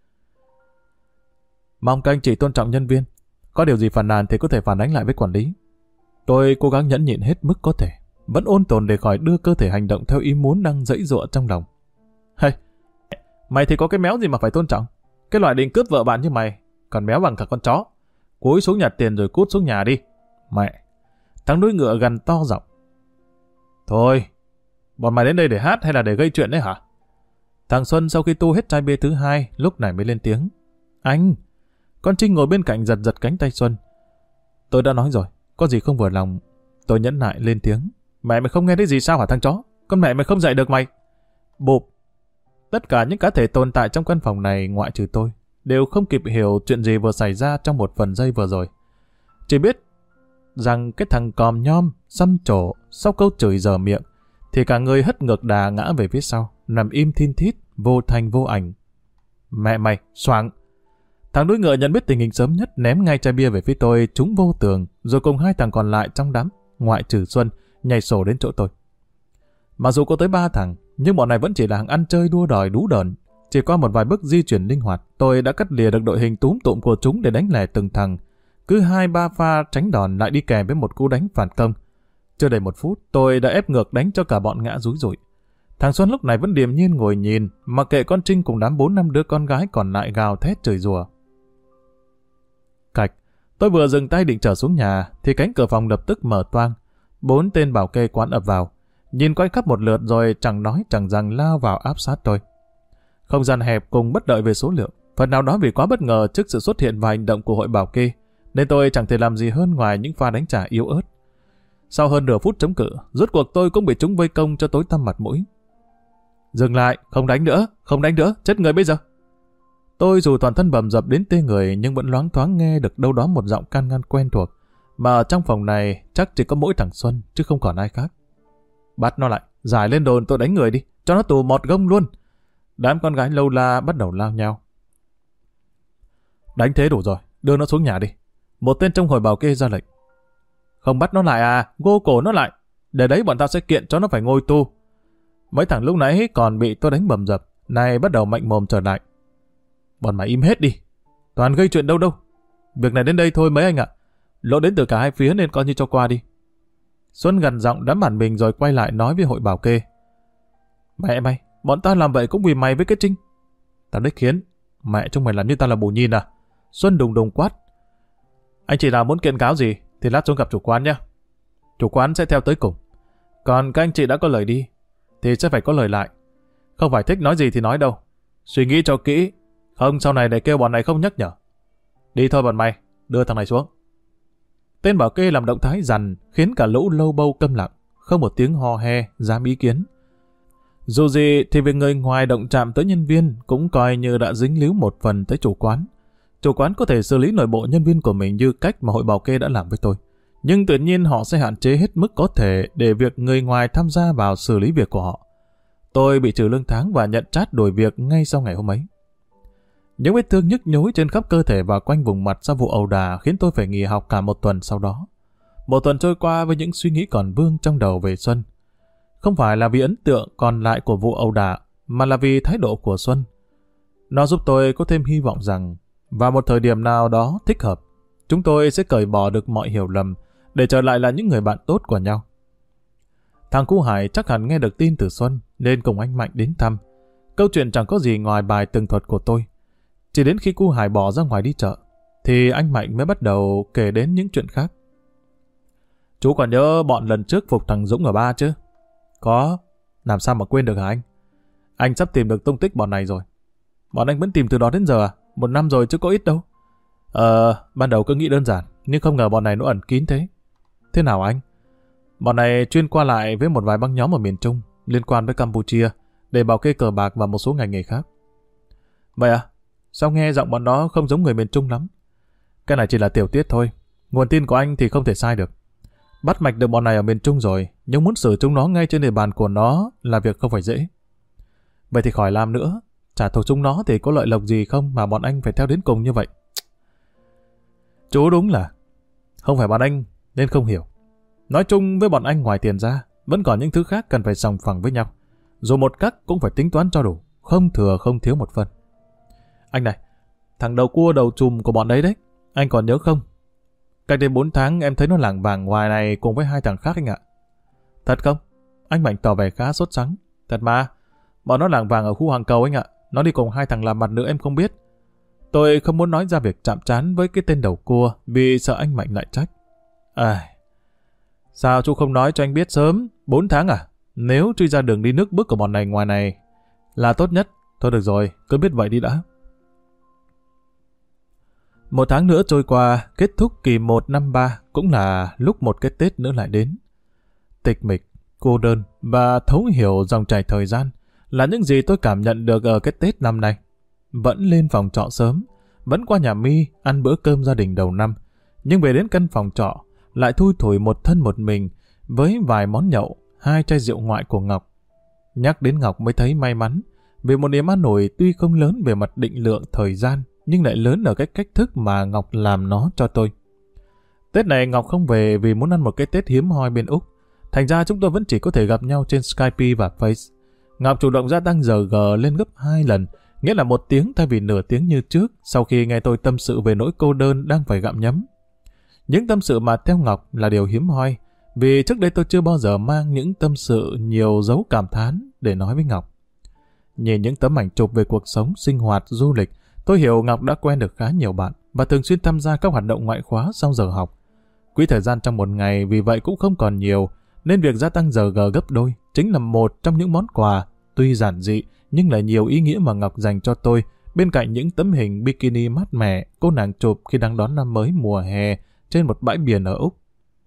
Mong các anh chị tôn trọng nhân viên. Có điều gì phàn nàn thì có thể phản ánh lại với quản lý. Tôi cố gắng nhẫn nhịn hết mức có thể. Vẫn ôn tồn để khỏi đưa cơ thể hành động theo ý muốn đang dãy dụa trong lòng. Hey, mày thì có cái méo gì mà phải tôn trọng? Cái loại định cướp vợ bạn như mày còn méo bằng cả con chó. Cúi xuống nhặt tiền rồi cút xuống nhà đi. Mẹ! Thằng đuôi ngựa gằn to giọng. Thôi, bọn mày đến đây để hát hay là để gây chuyện đấy hả? Thằng Xuân sau khi tu hết chai bia thứ 2 lúc này mới lên tiếng. Anh! Con Trinh ngồi bên cạnh giật cánh tay Xuân. Tôi đã nói rồi, có gì không vừa lòng. Tôi nhẫn nại lên tiếng. Mẹ mày không nghe thấy gì sao hả thằng chó? Con mẹ mày không dạy được mày. Bụp! Tất cả những cá thể tồn tại trong căn phòng này ngoại trừ tôi đều không kịp hiểu chuyện gì vừa xảy ra trong một phần giây vừa rồi. Chỉ biết rằng cái thằng còm nhom, xăm trổ, sau câu chửi dở miệng, thì cả người hất ngược đà ngã về phía sau, nằm im thin thít, vô thanh vô ảnh. Mẹ mày, xoảng! Thằng đuôi ngựa nhận biết tình hình sớm nhất ném ngay chai bia về phía tôi, trúng vô tường, rồi cùng 2 thằng còn lại trong đám, ngoại trừ Xuân, nhảy sổ đến chỗ tôi. Mặc dù có tới 3 thằng, nhưng bọn này vẫn chỉ là hàng ăn chơi đua đòi đú đờn. Chỉ qua một vài bước di chuyển linh hoạt, tôi đã cắt lìa được đội hình túm tụm của chúng để đánh lẻ từng thằng. Cứ 2-3 pha tránh đòn lại đi kèm với một cú đánh phản công. Chưa đầy 1 phút, tôi đã ép ngược đánh cho cả bọn ngã rúi rụi. Thằng Xuân lúc này vẫn điềm nhiên ngồi nhìn, mặc kệ con Trinh cùng đám 4-5 đứa con gái còn lại gào thét chửi rủa. Cạch, tôi vừa dừng tay định trở xuống nhà, thì cánh cửa phòng lập tức mở toang. 4 tên bảo kê quán ập vào, nhìn quay khắp một lượt rồi chẳng nói chẳng rằng lao vào áp sát tôi. Không gian hẹp cùng bất đợi về số lượng, phần nào đó vì quá bất ngờ trước sự xuất hiện và hành động của hội bảo kê, nên tôi chẳng thể làm gì hơn ngoài những pha đánh trả yếu ớt. Sau hơn nửa phút chống cự, rốt cuộc tôi cũng bị chúng vây công cho tối tăm mặt mũi. Dừng lại, không đánh nữa, chết người bây giờ. Tôi dù toàn thân bầm dập đến tê người nhưng vẫn loáng thoáng nghe được đâu đó một giọng can ngăn quen thuộc, mà ở trong phòng này chắc chỉ có mỗi thằng Xuân chứ không còn ai khác. Bắt nó lại, giải lên đồn tôi đánh người đi, cho nó tù một gông luôn. Đám con gái lâu la bắt đầu lao nhau. Đánh thế đủ rồi, đưa nó xuống nhà đi. Một tên trong hội bảo kê ra lệnh. Không bắt nó lại à, gô cổ nó lại. Để đấy bọn tao sẽ kiện cho nó phải ngồi tù. Mấy thằng lúc nãy còn bị tôi đánh bầm dập, nay bắt đầu mạnh mồm trở lại. Bọn mày im hết đi, toàn gây chuyện đâu. Việc này đến đây thôi mấy anh ạ. Lỗ đến từ cả hai phía nên coi như cho qua đi. Xuân gằn giọng đám bản mình rồi quay lại nói với hội bảo kê. Mẹ mày, bọn tao làm vậy cũng vì mày với cái Trinh. Tao đích khiến, mẹ chúng mày làm như tao là bù nhìn à? Xuân đùng đùng quát. Anh chị nào muốn kiện cáo gì thì lát xuống gặp chủ quán nhé. Chủ quán sẽ theo tới cùng. Còn các anh chị đã có lời đi thì sẽ phải có lời lại. Không phải thích nói gì thì nói đâu. Suy nghĩ cho kỹ, không sau này để kêu bọn này không nhắc nhở. Đi thôi bọn mày, đưa thằng này xuống. Tên bảo kê làm động thái dằn khiến cả lũ lâu bâu câm lặng, không một tiếng hò he dám ý kiến. Dù gì thì việc người ngoài động chạm tới nhân viên cũng coi như đã dính líu một phần tới chủ quán. Chủ quán có thể xử lý nội bộ nhân viên của mình như cách mà hội bảo kê đã làm với tôi. Nhưng tự nhiên họ sẽ hạn chế hết mức có thể để việc người ngoài tham gia vào xử lý việc của họ. Tôi bị trừ lương tháng và nhận trát đổi việc ngay sau ngày hôm ấy. Những vết thương nhức nhối trên khắp cơ thể và quanh vùng mặt sau vụ ẩu đả khiến tôi phải nghỉ học cả 1 tuần sau đó. 1 tuần trôi qua với những suy nghĩ còn vương trong đầu về Xuân. Không phải là vì ấn tượng còn lại của vụ ẩu đả, mà là vì thái độ của Xuân. Nó giúp tôi có thêm hy vọng rằng vào một thời điểm nào đó thích hợp, chúng tôi sẽ cởi bỏ được mọi hiểu lầm để trở lại là những người bạn tốt của nhau. Thằng Cu Hải chắc hẳn nghe được tin từ Xuân nên cùng anh Mạnh đến thăm. Câu chuyện chẳng có gì ngoài bài tường thuật của tôi. Chỉ đến khi Cu Hải bỏ ra ngoài đi chợ thì anh Mạnh mới bắt đầu kể đến những chuyện khác. Chú còn nhớ bọn lần trước phục thằng Dũng ở Ba chứ? Có, làm sao mà quên được hả anh? Anh sắp tìm được tung tích bọn này rồi. Bọn anh vẫn tìm từ đó đến giờ à? 1 năm rồi chứ có ít đâu. Ban đầu cứ nghĩ đơn giản, nhưng không ngờ bọn này nó ẩn kín thế. Thế nào anh? Bọn này chuyên qua lại với một vài băng nhóm ở miền Trung, liên quan với Campuchia, để bảo kê cờ bạc và một số ngành nghề khác. Vậy à? Sao nghe giọng bọn đó không giống người miền Trung lắm? Cái này chỉ là tiểu tiết thôi. Nguồn tin của anh thì không thể sai được. Bắt mạch được bọn này ở miền Trung rồi, nhưng muốn xử chúng nó ngay trên địa bàn của nó là việc không phải dễ. Vậy thì khỏi làm nữa. Trả thù chúng nó thì có lợi lộc gì không mà bọn anh phải theo đến cùng như vậy? Chú đúng là không phải bọn anh nên không hiểu. Nói chung với bọn anh ngoài tiền ra, vẫn còn những thứ khác cần phải sòng phẳng với nhau. Dù một cách cũng phải tính toán cho đủ, không thừa không thiếu một phần. Anh này, thằng đầu cua đầu chùm của bọn đấy, anh còn nhớ không? Cách đây 4 tháng em thấy nó lảng vảng ngoài này cùng với 2 thằng khác anh ạ. Thật không? Anh Mạnh tỏ vẻ khá sốt sắng. Thật mà, bọn nó lảng vảng ở khu Hoàng Cầu anh ạ. Nó đi cùng 2 thằng làm mặt nữa em không biết. Tôi không muốn nói ra việc chạm trán với cái tên đầu cua vì sợ anh Mạnh lại trách. Sao chú không nói cho anh biết sớm? 4 tháng à? Nếu truy ra đường đi nước bước của bọn này ngoài này là tốt nhất. Thôi được rồi, cứ biết vậy đi đã. 1 tháng nữa trôi qua, kết thúc kỳ 1 năm 3, cũng là lúc một cái Tết nữa lại đến. Tịch mịch, cô đơn và thấu hiểu dòng chảy thời gian là những gì tôi cảm nhận được ở cái Tết năm nay. Vẫn lên phòng trọ sớm, vẫn qua nhà My ăn bữa cơm gia đình đầu năm, nhưng về đến căn phòng trọ lại thui thủi một thân một mình với vài món nhậu, 2 chai rượu ngoại của Ngọc. Nhắc đến Ngọc mới thấy may mắn, vì một niềm an ủi tuy không lớn về mặt định lượng thời gian, nhưng lại lớn ở cái cách thức mà Ngọc làm nó cho tôi. Tết này Ngọc không về vì muốn ăn một cái Tết hiếm hoi bên Úc, thành ra chúng tôi vẫn chỉ có thể gặp nhau trên Skype và Face. Ngọc chủ động gia tăng giờ G lên gấp 2 lần, nghĩa là 1 tiếng thay vì nửa tiếng như trước, sau khi nghe tôi tâm sự về nỗi cô đơn đang phải gặm nhấm. Những tâm sự mà theo Ngọc là điều hiếm hoi, vì trước đây tôi chưa bao giờ mang những tâm sự nhiều dấu cảm thán để nói với Ngọc. Nhìn những tấm ảnh chụp về cuộc sống, sinh hoạt, du lịch, tôi hiểu Ngọc đã quen được khá nhiều bạn và thường xuyên tham gia các hoạt động ngoại khóa sau giờ học. Quỹ thời gian trong một ngày vì vậy cũng không còn nhiều, nên việc gia tăng giờ G gấp đôi chính là một trong những món quà tuy giản dị nhưng lại nhiều ý nghĩa mà Ngọc dành cho tôi, bên cạnh những tấm hình bikini mát mẻ cô nàng chụp khi đang đón năm mới mùa hè trên một bãi biển ở Úc.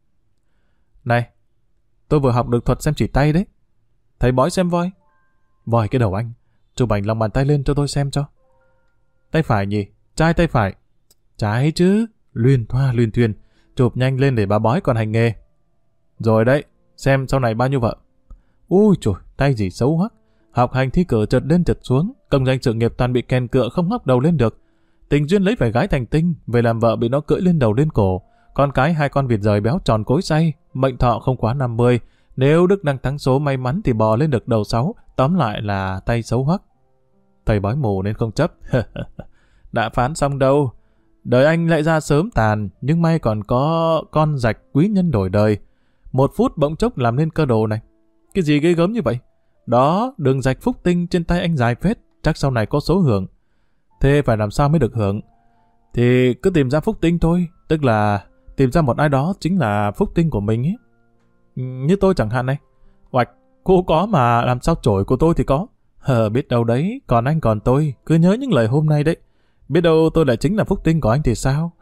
Này, tôi vừa học được thuật xem chỉ tay đấy. Thầy bói xem voi. Voi cái đầu anh, chụp ảnh lòng bàn tay lên cho tôi xem cho. Tay phải nhỉ? Trái tay phải. Trái chứ, luyên thoa luyên thuyên. Chụp nhanh lên để bà bói còn hành nghề. Rồi đấy, xem sau này bao nhiêu vợ. Ui trời, tay gì xấu hoắc. Học hành thi cử trượt lên trượt xuống, công danh sự nghiệp toàn bị kèn cựa không ngóc đầu lên được. Tình duyên lấy phải gái thành tinh, về làm vợ bị nó cưỡi lên đầu lên cổ. Con cái 2 con vịt rời béo tròn cối xay, mệnh thọ không quá 50. Nếu Đức đang thắng số may mắn thì bò lên được đầu 6, tóm lại là tay xấu hoắc. Thầy bói mù nên không chấp. Đã phán xong đâu. Đời anh lại ra sớm tàn, nhưng may còn có con rạch quý nhân đổi đời. 1 phút bỗng chốc làm nên cơ đồ này. Cái gì ghê gớm như vậy? Đó, đường rạch phúc tinh trên tay anh dài phết, chắc sau này có số hưởng. Thế phải làm sao mới được hưởng? Thì cứ tìm ra phúc tinh thôi, tức là tìm ra một ai đó chính là phúc tinh của mình ấy. Như tôi chẳng hạn này. Oạch, cô có mà làm sao chổi của tôi thì có. Biết đâu đấy, còn anh còn tôi, cứ nhớ những lời hôm nay đấy. Biết đâu tôi lại chính là phúc tinh của anh thì sao?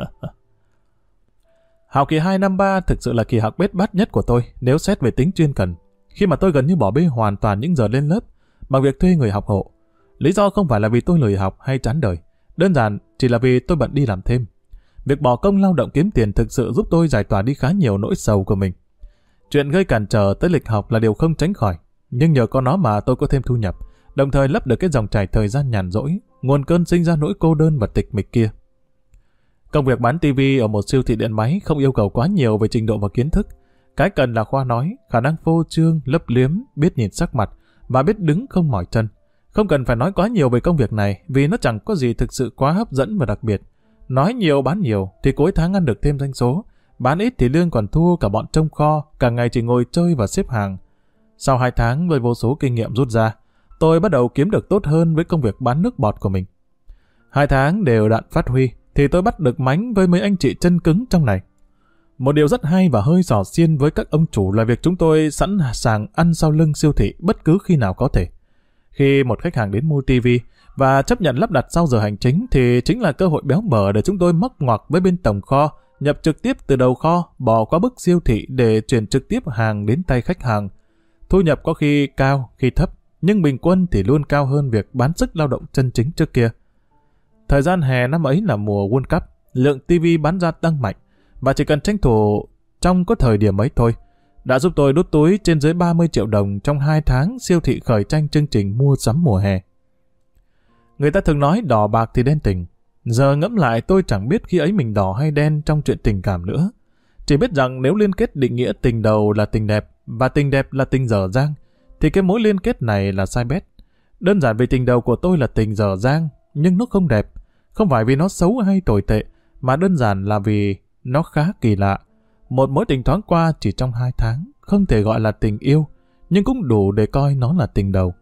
Học kỳ 2 năm 3 thực sự là kỳ học bết bát nhất của tôi nếu xét về tính chuyên cần. Khi mà tôi gần như bỏ bê hoàn toàn những giờ lên lớp bằng việc thuê người học hộ. Lý do không phải là vì tôi lười học hay chán đời. Đơn giản chỉ là vì tôi bận đi làm thêm. Việc bỏ công lao động kiếm tiền thực sự giúp tôi giải tỏa đi khá nhiều nỗi sầu của mình. Chuyện gây cản trở tới lịch học là điều không tránh khỏi. Nhưng nhờ có nó mà tôi có thêm thu nhập, đồng thời lấp được cái dòng chảy thời gian nhàn rỗi, nguồn cơn sinh ra nỗi cô đơn và tịch mịch kia. Công việc bán tivi ở một siêu thị điện máy không yêu cầu quá nhiều về trình độ và kiến thức. Cái cần là khoa nói, khả năng phô trương, lấp liếm, biết nhìn sắc mặt và biết đứng không mỏi chân. Không cần phải nói quá nhiều về công việc này vì nó chẳng có gì thực sự quá hấp dẫn và đặc biệt. Nói nhiều bán nhiều thì cuối tháng ăn được thêm doanh số, bán ít thì lương còn thua cả bọn trông kho, cả ngày chỉ ngồi chơi và xếp hàng. Sau 2 tháng với vô số kinh nghiệm rút ra, tôi bắt đầu kiếm được tốt hơn với công việc bán nước bọt của mình. 2 tháng đều đặn phát huy thì tôi bắt được mánh với mấy anh chị chân cứng trong này. Một điều rất hay và hơi xỏ xiên với các ông chủ là việc chúng tôi sẵn sàng ăn sau lưng siêu thị bất cứ khi nào có thể. Khi một khách hàng đến mua tivi và chấp nhận lắp đặt sau giờ hành chính thì chính là cơ hội béo bở để chúng tôi móc ngoặc với bên tổng kho, nhập trực tiếp từ đầu kho, bỏ qua bức siêu thị để chuyển trực tiếp hàng đến tay khách hàng. Thu nhập có khi cao, khi thấp, nhưng bình quân thì luôn cao hơn việc bán sức lao động chân chính trước kia. Thời gian hè năm ấy là mùa World Cup, lượng tivi bán ra tăng mạnh, và chỉ cần tranh thủ trong có thời điểm ấy thôi, đã giúp tôi đút túi trên dưới 30 triệu đồng trong 2 tháng siêu thị khởi tranh chương trình mua sắm mùa hè. Người ta thường nói đỏ bạc thì đen tình. Giờ ngẫm lại tôi chẳng biết khi ấy mình đỏ hay đen trong chuyện tình cảm nữa. Chỉ biết rằng nếu liên kết định nghĩa tình đầu là tình đẹp và tình đẹp là tình dở dang, thì cái mối liên kết này là sai bét. Đơn giản vì tình đầu của tôi là tình dở dang, nhưng nó không đẹp. Không phải vì nó xấu hay tồi tệ, mà đơn giản là vì nó khá kỳ lạ. Một mối tình thoáng qua chỉ trong 2 tháng, không thể gọi là tình yêu, nhưng cũng đủ để coi nó là tình đầu.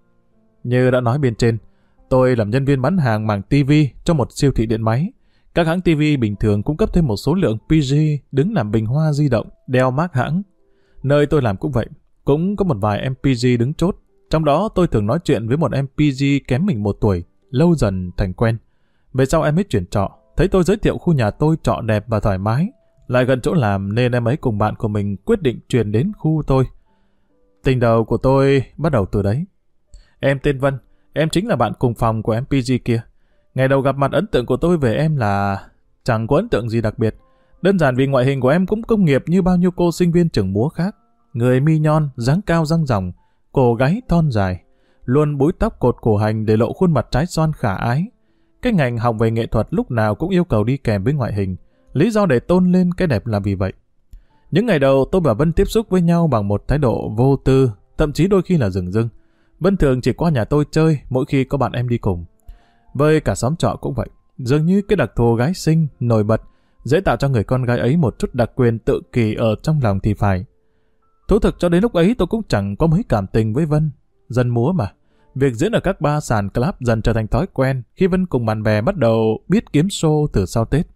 Như đã nói bên trên, tôi làm nhân viên bán hàng mảng TV cho một siêu thị điện máy. Các hãng TV bình thường cung cấp thêm một số lượng PG đứng làm bình hoa di động, đeo mác hãng. Nơi tôi làm cũng vậy, cũng có một vài em PG đứng chốt. Trong đó tôi thường nói chuyện với một em PG kém mình 1 tuổi, lâu dần thành quen. Về sau em ấy chuyển trọ, thấy tôi giới thiệu khu nhà tôi trọ đẹp và thoải mái, lại gần chỗ làm nên em ấy cùng bạn của mình quyết định chuyển đến khu tôi. Tình đầu của tôi bắt đầu từ đấy. Em tên Vân, em chính là bạn cùng phòng của em PG kia. Ngày đầu gặp mặt ấn tượng của tôi về em là chẳng có ấn tượng gì đặc biệt. Đơn giản vì ngoại hình của em cũng công nghiệp như bao nhiêu cô sinh viên trường múa khác. Người mi nhon, dáng cao răng ròng, cổ gáy thon dài, luôn búi tóc cột cổ hành để lộ khuôn mặt trái xoan khả ái. Cái ngành học về nghệ thuật lúc nào cũng yêu cầu đi kèm với ngoại hình. Lý do để tôn lên cái đẹp là vì vậy. Những ngày đầu tôi và Vân tiếp xúc với nhau bằng một thái độ vô tư, thậm chí đôi khi là dửng dưng. Vân thường chỉ qua nhà tôi chơi mỗi khi có bạn em đi cùng. Với cả xóm trọ cũng vậy. Dường như cái đặc thù gái xinh, nổi bật, dễ tạo cho người con gái ấy một chút đặc quyền tự kỷ ở trong lòng thì phải. Thú thực cho đến lúc ấy tôi cũng chẳng có mấy cảm tình với Vân. Dân múa mà. Việc diễn ở các bar sàn club dần trở thành thói quen khi Vân cùng bạn bè bắt đầu biết kiếm show từ sau Tết.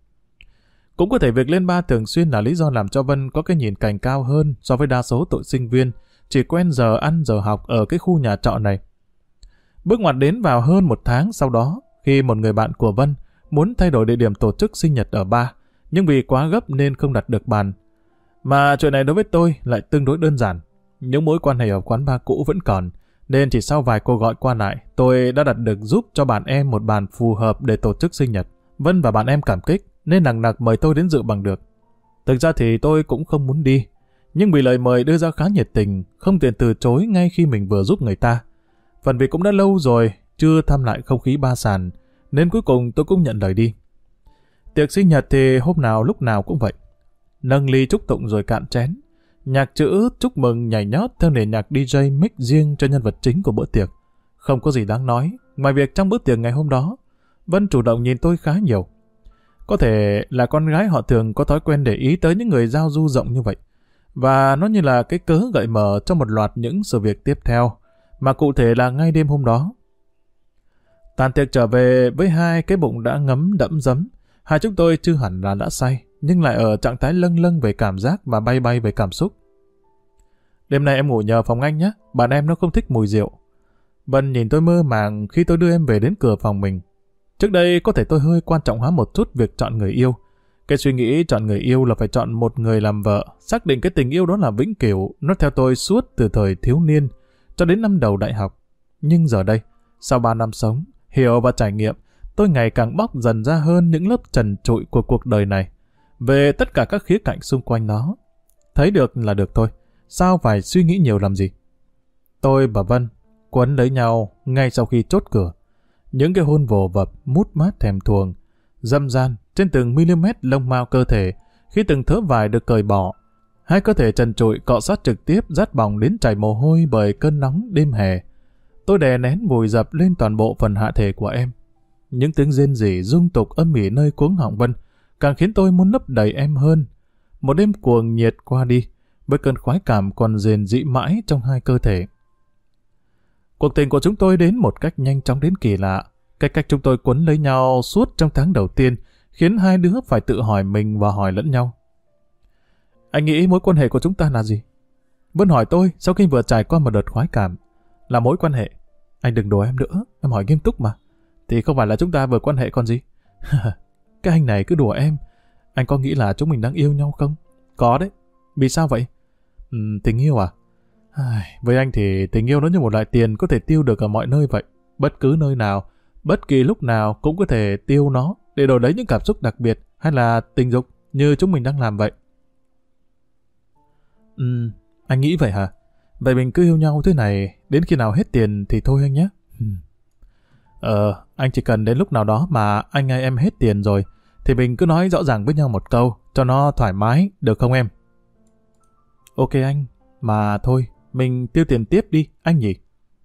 Cũng có thể việc lên bar thường xuyên là lý do làm cho Vân có cái nhìn cành cao hơn so với đa số tụi sinh viên chỉ quen giờ ăn giờ học ở cái khu nhà trọ này. Bước ngoặt đến vào hơn 1 tháng sau đó, khi một người bạn của Vân muốn thay đổi địa điểm tổ chức sinh nhật ở bar, nhưng vì quá gấp nên không đặt được bàn. Mà chuyện này đối với tôi lại tương đối đơn giản. Những mối quan hệ ở quán bar cũ vẫn còn, nên chỉ sau vài cuộc gọi qua lại, tôi đã đặt được giúp cho bạn em một bàn phù hợp để tổ chức sinh nhật. Vân và bạn em cảm kích nên nằng nặc mời tôi đến dự bằng được. Thực ra thì tôi cũng không muốn đi, nhưng vì lời mời đưa ra khá nhiệt tình, không tiện từ chối ngay khi mình vừa giúp người ta. Phần vì cũng đã lâu rồi chưa thăm lại không khí ba sàn, nên cuối cùng tôi cũng nhận lời đi. Tiệc sinh nhật thì hôm nào lúc nào cũng vậy. Nâng ly chúc tụng rồi cạn chén. Nhạc chữ chúc mừng nhảy nhót theo nền nhạc DJ mix riêng cho nhân vật chính của bữa tiệc. Không có gì đáng nói, ngoài việc trong bữa tiệc ngày hôm đó, Vân chủ động nhìn tôi khá nhiều. Có thể là con gái họ thường có thói quen để ý tới những người giao du rộng như vậy. Và nó như là cái cớ gợi mở cho một loạt những sự việc tiếp theo, mà cụ thể là ngay đêm hôm đó. Tàn tiệc trở về với hai cái bụng đã ngấm đẫm giấm. Hai chúng tôi chưa hẳn là đã say, nhưng lại ở trạng thái lâng lâng về cảm giác và bay bay về cảm xúc. Đêm nay em ngủ nhờ phòng anh nhé, bạn em nó không thích mùi rượu. Vân nhìn tôi mơ màng khi tôi đưa em về đến cửa phòng mình. Trước đây có thể tôi hơi quan trọng hóa một chút việc chọn người yêu. Cái suy nghĩ chọn người yêu là phải chọn một người làm vợ, xác định cái tình yêu đó là vĩnh cửu, nó theo tôi suốt từ thời thiếu niên cho đến năm đầu đại học. Nhưng giờ đây, sau 3 năm sống, hiểu và trải nghiệm, tôi ngày càng bóc dần ra hơn những lớp trần trụi của cuộc đời này, về tất cả các khía cạnh xung quanh nó. Thấy được là được thôi, sao phải suy nghĩ nhiều làm gì. Tôi và Vân quấn lấy nhau ngay sau khi chốt cửa. Những cái hôn vồ vập, mút mát thèm thuồng, dâm gian trên từng mm lông mao cơ thể khi từng thớ vải được cởi bỏ. Hai cơ thể trần trụi cọ sát trực tiếp rát bỏng đến chảy mồ hôi bởi cơn nóng đêm hè. Tôi đè nén vùi dập lên toàn bộ phần hạ thể của em. Những tiếng rên rỉ rung tục âm ỉ nơi cuống họng Vân càng khiến tôi muốn lấp đầy em hơn. Một đêm cuồng nhiệt qua đi, với cơn khoái cảm còn rền rĩ mãi trong hai cơ thể. Cuộc tình của chúng tôi đến một cách nhanh chóng đến kỳ lạ. Cái cách chúng tôi quấn lấy nhau suốt trong tháng đầu tiên khiến hai đứa phải tự hỏi mình và hỏi lẫn nhau. Anh nghĩ mối quan hệ của chúng ta là gì? Vân hỏi tôi sau khi vừa trải qua một đợt khoái cảm. Là mối quan hệ. Anh đừng đùa em nữa, em hỏi nghiêm túc mà. Thì không phải là chúng ta vừa quan hệ còn gì. Cái anh này cứ đùa em. Anh có nghĩ là chúng mình đang yêu nhau không? Có đấy. Vì sao vậy? Tình yêu à? Với anh thì tình yêu nó như một loại tiền có thể tiêu được ở mọi nơi vậy. Bất cứ nơi nào, bất kỳ lúc nào cũng có thể tiêu nó để đổi lấy những cảm xúc đặc biệt hay là tình dục như chúng mình đang làm vậy. Anh nghĩ vậy hả? Vậy mình cứ yêu nhau thế này đến khi nào hết tiền thì thôi anh nhé. Anh chỉ cần đến lúc nào đó mà anh hay em hết tiền rồi thì mình cứ nói rõ ràng với nhau một câu cho nó thoải mái, được không em? Ok anh, mà thôi, mình tiêu tiền tiếp đi, anh nhỉ?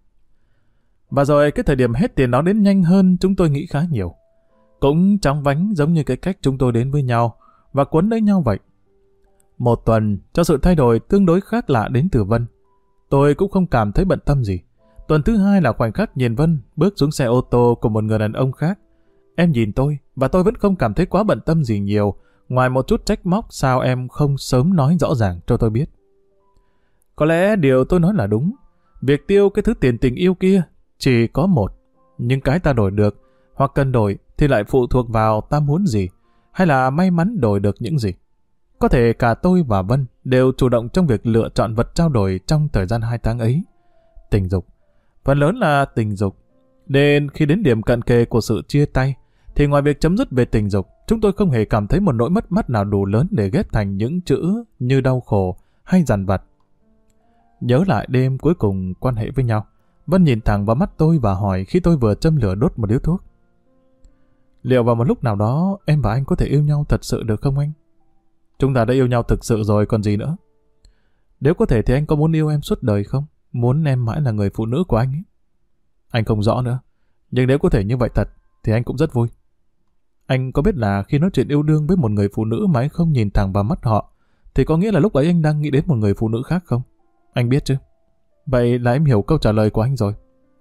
Và rồi cái thời điểm hết tiền đó đến nhanh hơn chúng tôi nghĩ khá nhiều. Cũng chóng vánh giống như cái cách chúng tôi đến với nhau và quấn lấy nhau vậy. Một tuần cho sự thay đổi tương đối khác lạ đến từ Vân. Tôi cũng không cảm thấy bận tâm gì. Tuần thứ hai là khoảnh khắc nhìn Vân bước xuống xe ô tô của một người đàn ông khác. Em nhìn tôi và tôi vẫn không cảm thấy quá bận tâm gì nhiều, ngoài một chút trách móc sao em không sớm nói rõ ràng cho tôi biết. Có lẽ điều tôi nói là đúng. Việc tiêu cái thứ tiền tình yêu kia chỉ có một, nhưng cái ta đổi được hoặc cần đổi thì lại phụ thuộc vào ta muốn gì hay là may mắn đổi được những gì. Có thể cả tôi và Vân đều chủ động trong việc lựa chọn vật trao đổi trong thời gian 2 tháng ấy. Tình dục. Phần lớn là tình dục. Nên khi đến điểm cận kề của sự chia tay, thì ngoài việc chấm dứt về tình dục, chúng tôi không hề cảm thấy một nỗi mất mát nào đủ lớn để ghép thành những chữ như đau khổ hay dằn vặt. Nhớ lại đêm cuối cùng quan hệ với nhau, Vân nhìn thẳng vào mắt tôi và hỏi khi tôi vừa châm lửa đốt một điếu thuốc. Liệu vào một lúc nào đó em và anh có thể yêu nhau thật sự được không anh? Chúng ta đã yêu nhau thực sự rồi còn gì nữa. Nếu có thể thì anh có muốn yêu em suốt đời không? Muốn em mãi là người phụ nữ của anh ấy. Anh không rõ nữa. Nhưng nếu có thể như vậy thật thì anh cũng rất vui. Anh có biết là khi nói chuyện yêu đương với một người phụ nữ mà anh không nhìn thẳng vào mắt họ thì có nghĩa là lúc ấy anh đang nghĩ đến một người phụ nữ khác không? Anh biết chứ. Vậy là em hiểu câu trả lời của anh rồi.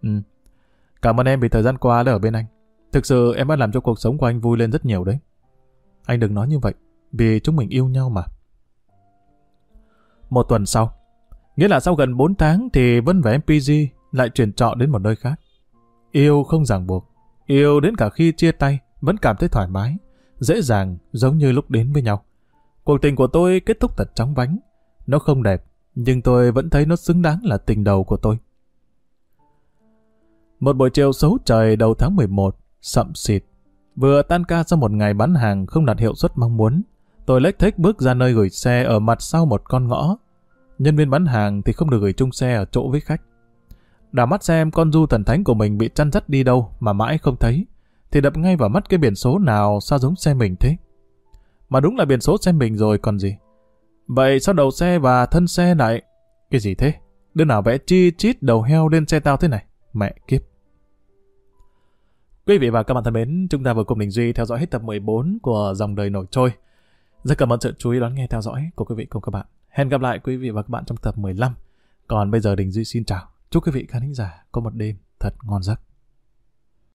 Cảm ơn em vì thời gian qua đã ở bên anh. Thực sự em đã làm cho cuộc sống của anh vui lên rất nhiều đấy. Anh đừng nói như vậy, vì chúng mình yêu nhau mà. Một tuần sau, nghĩa là sau gần 4 tháng thì Vân và em PG lại chuyển trọ đến một nơi khác. Yêu không ràng buộc, yêu đến cả khi chia tay vẫn cảm thấy thoải mái, dễ dàng giống như lúc đến với nhau. Cuộc tình của tôi kết thúc thật chóng vánh. Nó không đẹp, nhưng tôi vẫn thấy nó xứng đáng là tình đầu của tôi. Một buổi chiều xấu trời đầu tháng 11, sậm xịt. Vừa tan ca sau một ngày bán hàng không đạt hiệu suất mong muốn, tôi lếch thếch bước ra nơi gửi xe ở mặt sau một con ngõ. Nhân viên bán hàng thì không được gửi chung xe ở chỗ với khách. Đảo mắt xem con du thần thánh của mình bị chăn dắt đi đâu mà mãi không thấy, thì đập ngay vào mắt cái biển số nào sao giống xe mình thế. Mà đúng là biển số xe mình rồi còn gì. Vậy sao đầu xe và thân xe lại... Cái gì thế? Đứa nào vẽ chi chít đầu heo lên xe tao thế này? Mẹ kiếp. Quý vị và các bạn thân mến, chúng ta vừa cùng Đình Duy theo dõi hết tập 14 của Dòng Đời Nổi Trôi. Rất cảm ơn sự chú ý đón nghe theo dõi của quý vị cùng các bạn. Hẹn gặp lại quý vị và các bạn trong tập 15. Còn bây giờ Đình Duy xin chào. Chúc quý vị khán thính giả có một đêm thật ngon giấc.